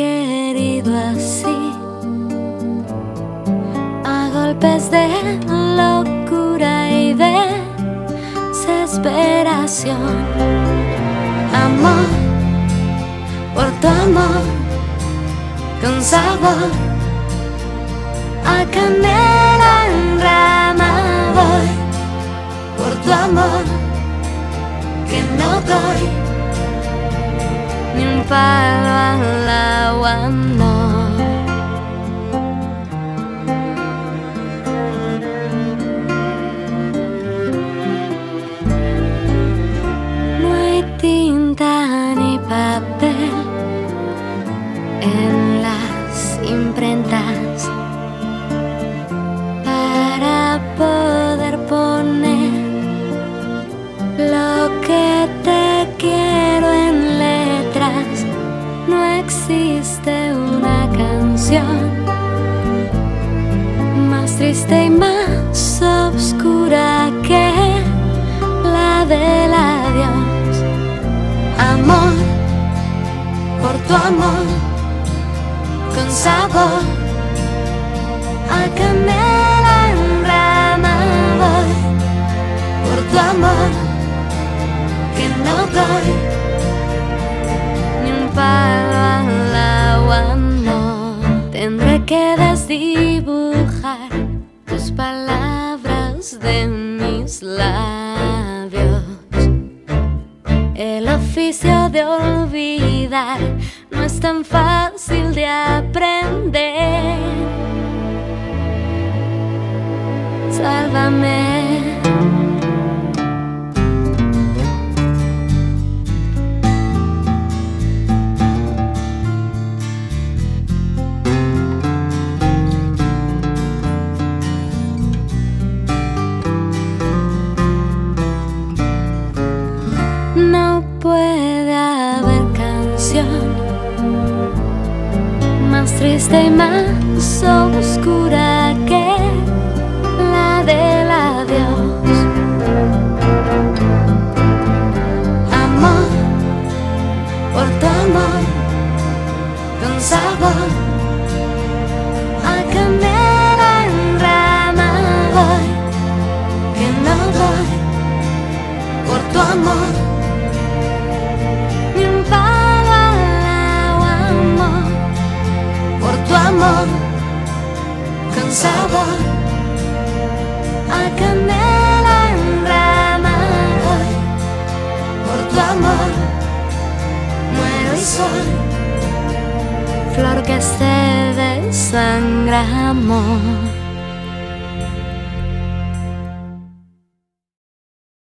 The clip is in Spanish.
herido así, a golpes de locura y desesperación. Amor, por tu amor, con sabor, a canela en rama voy, por tu amor, que no doy ni un palo al agua, no. No hay tinta ni papel en las imprentas para poder poner lo que te quiero en letras. No existe una canción más triste y más oscura que la del adiós. Amor, por tu amor, con sabor, a canela en rama voy, por tu amor, que no doy ni un palo al agua, no. Tendré que desdibujar tus palabras de mis labios. El oficio de olvidar no es tan fácil de aprender. Sálvame. No puede haber canción más triste y más oscura que la del adiós. Amor, por tu amor, con sabor, a canela en rama voy, que no doy por tu amor ni un palo al agua, amor, por tu amor, con sabor, a canela en rama voy, por tu amor, muero y soy flor que se desangra, amor.